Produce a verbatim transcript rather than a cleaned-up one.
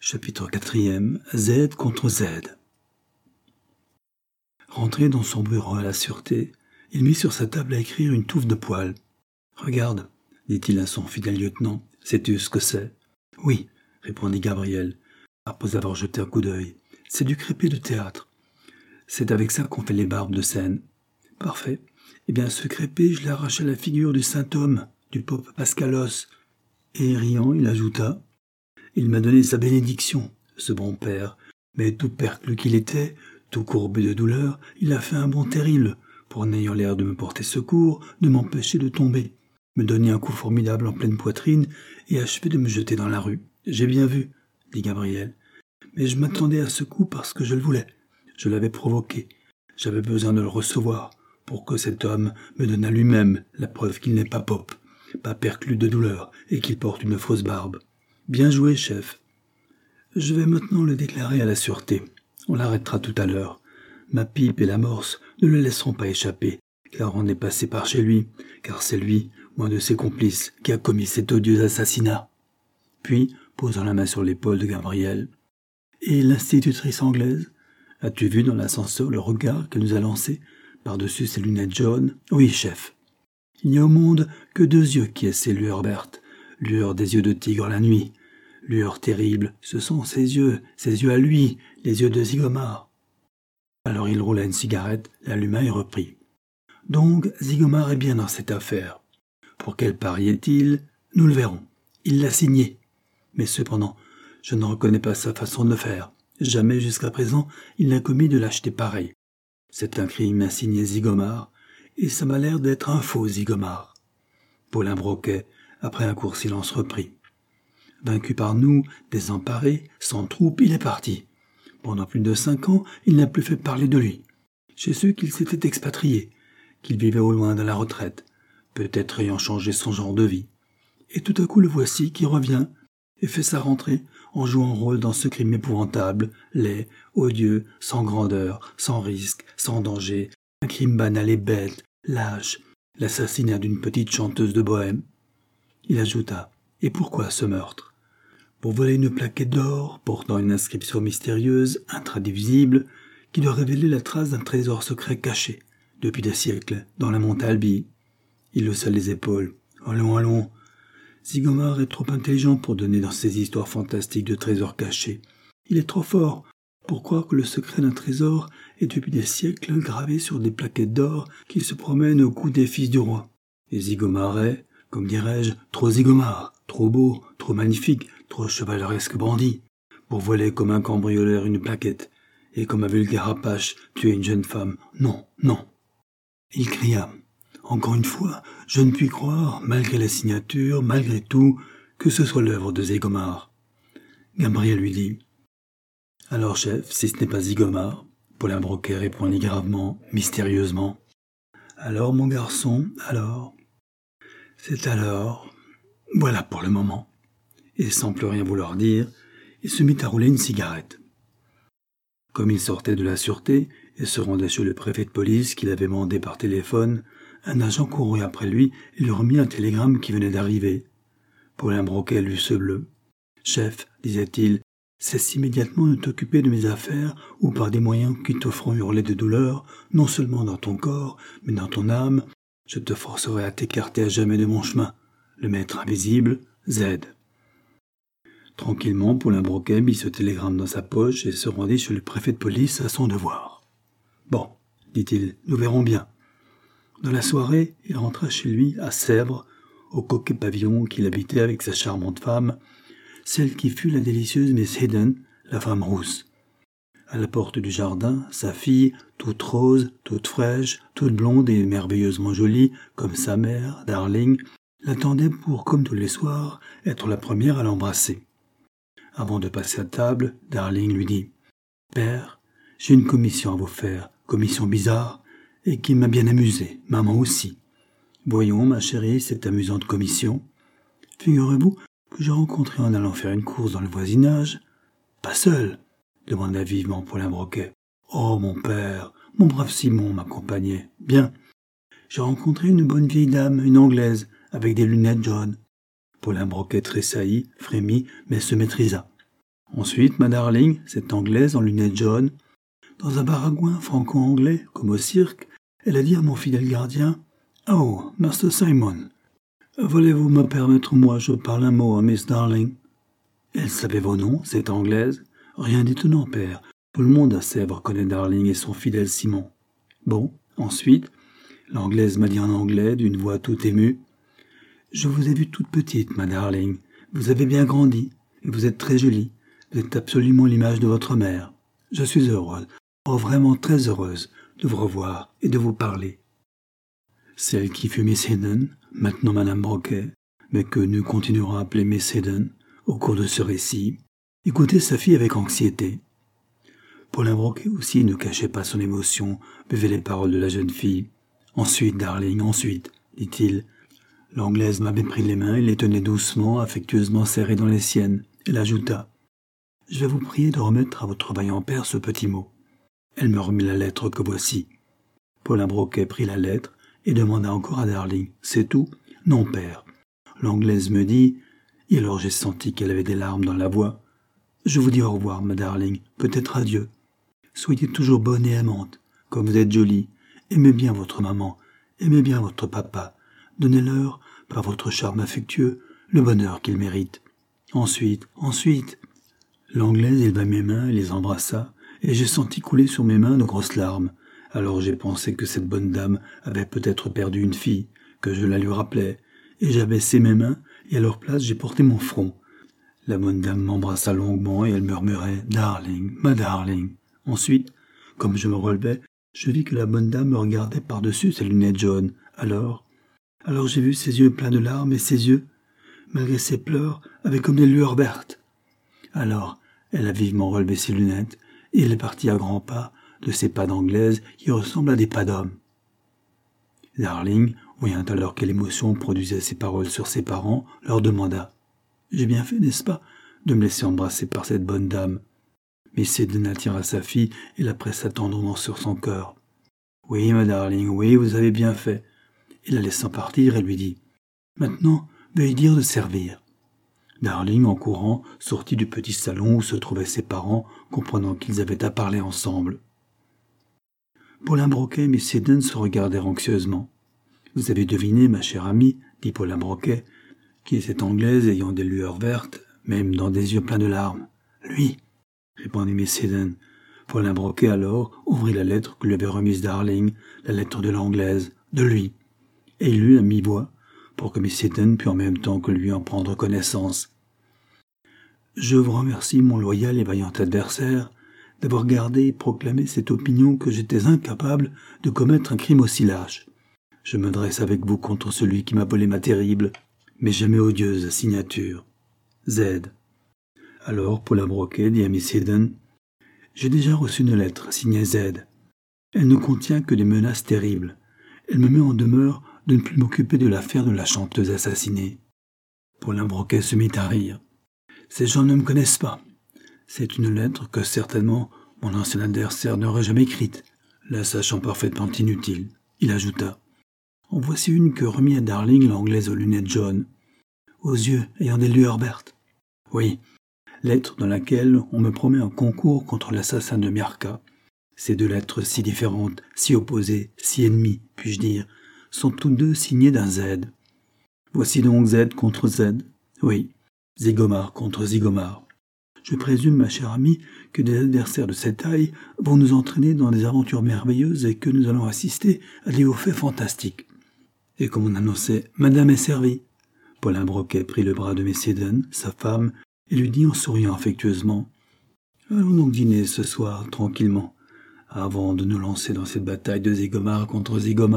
Chapitre quatrième. Z contre Z. Rentré dans son bureau à la sûreté, il mit sur sa table à écrire une touffe de poils. « Regarde, dit-il à son fidèle lieutenant, sais-tu ce que c'est ?»« Oui, répondit Gabriel, après avoir jeté un coup d'œil. C'est du crépé de théâtre. C'est avec ça qu'on fait les barbes de scène. »« Parfait. Eh bien, ce crépé, je l'ai arraché à la figure du saint homme, du pope Pascalos. » Et riant, il ajouta: « Il m'a donné sa bénédiction, ce bon père, mais tout perclus qu'il était, tout courbé de douleur, il a fait un bond terrible, pour n'ayant l'air de me porter secours, de m'empêcher de tomber, me donner un coup formidable en pleine poitrine et achever de me jeter dans la rue. J'ai bien vu, dit Gabriel, mais je m'attendais à ce coup parce que je le voulais. Je l'avais provoqué. J'avais besoin de le recevoir, pour que cet homme me donne à lui-même la preuve qu'il n'est pas pope, pas perclus de douleur et qu'il porte une fausse barbe. Bien joué, chef. Je vais maintenant le déclarer à la sûreté. On l'arrêtera tout à l'heure. Ma pipe et l'amorce ne le laisseront pas échapper, car on est passé par chez lui, car c'est lui, ou un de ses complices, qui a commis cet odieux assassinat. » Puis, posant la main sur l'épaule de Gabriel, « Et l'institutrice anglaise? As-tu vu dans l'ascenseur le regard qu'elle nous a lancé par-dessus ses lunettes jaunes? »« Oui, chef. Il n'y a au monde que deux yeux qui aient ces lueurs vertes, lueurs des yeux de tigre la nuit. Lueur terrible, ce sont ses yeux, ses yeux à lui, les yeux de Zygomar. » Alors il roula une cigarette, l'alluma et reprit. « Donc Zygomar est bien dans cette affaire. Pour quel pari est-il? Nous le verrons. Il l'a signé. Mais cependant, je ne reconnais pas sa façon de faire. Jamais jusqu'à présent il n'a commis de lâcheté pareille. C'est un crime assigné Zygomar, et ça m'a l'air d'être un faux Zygomar. » Paulin Broquet, après un court silence, reprit. Vaincu par nous, désemparé, sans troupe, il est parti. Pendant plus de cinq ans, il n'a plus fait parler de lui. J'ai su qu'il s'était expatrié, qu'il vivait au loin dans la retraite, peut-être ayant changé son genre de vie. Et tout à coup le voici qui revient et fait sa rentrée en jouant rôle dans ce crime épouvantable, laid, odieux, sans grandeur, sans risque, sans danger, un crime banal et bête, lâche, l'assassinat d'une petite chanteuse de bohème. Il ajouta: « Et pourquoi ce meurtre ? Pour voler une plaquette d'or portant une inscription mystérieuse, intraduisible, qui doit révéler la trace d'un trésor secret caché, depuis des siècles, dans la Montalbie. » Il haussa les épaules. « Allons, allons. Zygomar est trop intelligent pour donner dans ces histoires fantastiques de trésors cachés. Il est trop fort pour croire que le secret d'un trésor est depuis des siècles gravé sur des plaquettes d'or qui se promènent au cou des fils du roi. Et Zygomar est, comme dirais-je, trop Zygomar, trop beau, trop magnifique, trop chevaleresque bandit, pour voler comme un cambrioleur une plaquette, et comme un vulgaire apache tuer une jeune femme. Non, non. » Il cria: « Encore une fois, je ne puis croire, malgré la signature, malgré tout, que ce soit l'œuvre de Zygomar. » Gabriel lui dit: « Alors, chef, si ce n'est pas Zygomar ?» Paulin Broquet répondit gravement, mystérieusement. « Alors, mon garçon, alors ? C'est alors. Voilà pour le moment. » Et sans plus rien vouloir dire, il se mit à rouler une cigarette. Comme il sortait de la sûreté et se rendait chez le préfet de police qu'il avait mandé par téléphone, un agent courut après lui et lui remit un télégramme qui venait d'arriver. Paulin Broquet lut ce bleu. « Chef, disait-il, cesse immédiatement de t'occuper de mes affaires ou par des moyens qui te feront hurler de douleur, non seulement dans ton corps, mais dans ton âme, je te forcerai à t'écarter à jamais de mon chemin. Le maître invisible, Z. » Tranquillement, Paulin Broquet mit ce télégramme dans sa poche et se rendit chez le préfet de police à son devoir. « Bon, dit-il, nous verrons bien. » Dans la soirée, il rentra chez lui, à Sèvres, au coquet pavillon qu'il habitait avec sa charmante femme, celle qui fut la délicieuse Miss Heden, la femme rousse. À la porte du jardin, sa fille, toute rose, toute fraîche, toute blonde et merveilleusement jolie, comme sa mère, Darling, l'attendait pour, comme tous les soirs, être la première à l'embrasser. Avant de passer à table, Darling lui dit: « Père, j'ai une commission à vous faire, commission bizarre, et qui m'a bien amusé, maman aussi. Voyons, ma chérie, cette amusante commission. Figurez-vous que j'ai rencontré en allant faire une course dans le voisinage. »« Pas seul ?» demanda vivement Paulin Broquet. « Oh, mon père, mon brave Simon m'accompagnait. Bien. J'ai rencontré une bonne vieille dame, une Anglaise, avec des lunettes jaunes. » Paulin Broquet tressaillit, frémit, mais se maîtrisa. Ensuite, ma darling, cette Anglaise en lunettes jaunes, dans un baragouin franco-anglais, comme au cirque, elle a dit à mon fidèle gardien « Oh, Master Simon, voulez-vous me permettre, moi, je parle un mot à Miss Darling ?» Elle savait vos noms, cette Anglaise. Rien d'étonnant, père. Tout le monde à Sèvres connaît Darling et son fidèle Simon. Bon, ensuite, l'Anglaise m'a dit en anglais, d'une voix toute émue « Je vous ai vue toute petite, ma Darling. Vous avez bien grandi, et vous êtes très jolie. Vous êtes absolument l'image de votre mère. Je suis heureuse, oh vraiment très heureuse, de vous revoir et de vous parler. » Celle qui fut Miss Eden, maintenant Madame Broquet, mais que nous continuerons à appeler Miss Eden, au cours de ce récit, écoutait sa fille avec anxiété. Paulin Broquet aussi ne cachait pas son émotion, buvait les paroles de la jeune fille. « Ensuite, darling, ensuite, dit-il. » L'Anglaise m'avait pris les mains et les tenait doucement, affectueusement serrées dans les siennes. Elle ajouta « Je vais vous prier de remettre à votre vaillant père ce petit mot. » Elle me remit la lettre que voici. Paulin Broquet prit la lettre et demanda encore à Darling « C'est tout ?»« Non, père. » L'Anglaise me dit, et alors j'ai senti qu'elle avait des larmes dans la voix. « Je vous dis au revoir, ma Darling, peut-être adieu. Soyez toujours bonne et aimante, comme vous êtes jolie. Aimez bien votre maman, aimez bien votre papa. Donnez-leur, par votre charme affectueux, le bonheur qu'ils méritent. Ensuite, ensuite... » L'Anglaise éleva mes mains et les embrassa, et j'ai senti couler sur mes mains de grosses larmes. Alors j'ai pensé que cette bonne dame avait peut-être perdu une fille, que je la lui rappelais, et j'ai abaissé mes mains, et à leur place j'ai porté mon front. La bonne dame m'embrassa longuement, et elle murmurait « Darling, ma darling !» Ensuite, comme je me relevais, je vis que la bonne dame me regardait par-dessus ses lunettes jaunes. Alors, alors j'ai vu ses yeux pleins de larmes, et ses yeux, malgré ses pleurs, avaient comme des lueurs vertes. Alors, elle a vivement relevé ses lunettes, et elle est partie à grands pas, de ces pas d'Anglaise qui ressemblent à des pas d'homme. Darling, voyant alors quelle émotion produisaient ces paroles sur ses parents, leur demanda « J'ai bien fait, n'est-ce pas, de me laisser embrasser par cette bonne dame ?» Miss Eden attira sa fille et la pressa tendrement sur son cœur. « Oui, ma Darling, oui, vous avez bien fait. » Et la laissant partir, elle lui dit « Maintenant, veuillez dire de servir. » Darling, en courant, sortit du petit salon où se trouvaient ses parents, comprenant qu'ils avaient à parler ensemble. Paulin Broquet et Miss Eden se regardèrent anxieusement. « Vous avez deviné, ma chère amie, dit Paulin Broquet, qui est cette Anglaise ayant des lueurs vertes, même dans des yeux pleins de larmes. »« Lui !» répondit Miss Eden. Paulin Broquet alors ouvrit la lettre que lui avait remise Darling, la lettre de l'Anglaise, de lui, et il lut à mi-voix, pour que Miss Eden pût en même temps que lui en prendre connaissance. « Je vous remercie, mon loyal et vaillant adversaire, d'avoir gardé et proclamé cette opinion que j'étais incapable de commettre un crime aussi lâche. Je me dresse avec vous contre celui qui m'a volé ma terrible, mais jamais odieuse signature. Z. » Alors Paulin Broquet dit à Miss Eden « J'ai déjà reçu une lettre signée Z. Elle ne contient que des menaces terribles. Elle me met en demeure de ne plus m'occuper de l'affaire de la chanteuse assassinée. » Paulin Broquet se mit à rire. « Ces gens ne me connaissent pas. C'est une lettre que certainement mon ancien adversaire n'aurait jamais écrite. » La sachant parfaitement inutile, il ajouta « En voici une que remit à Darling l'Anglaise aux lunettes jaunes, aux yeux ayant des lueurs vertes. Oui, lettre dans laquelle on me promet un concours contre l'assassin de Miarca. Ces deux lettres si différentes, si opposées, si ennemies, puis-je dire, sont toutes deux signées d'un Z. Voici donc Z contre Z. Oui, Zygomar contre Zygomar. Je présume, ma chère amie, que des adversaires de cette taille vont nous entraîner dans des aventures merveilleuses et que nous allons assister à des hauts faits fantastiques. » Et comme on annonçait « Madame est servie », Paulin Broquet prit le bras de Miss Eden, sa femme, et lui dit en souriant affectueusement « Allons donc dîner ce soir, tranquillement, avant de nous lancer dans cette bataille de Zygomar contre Zygomar. »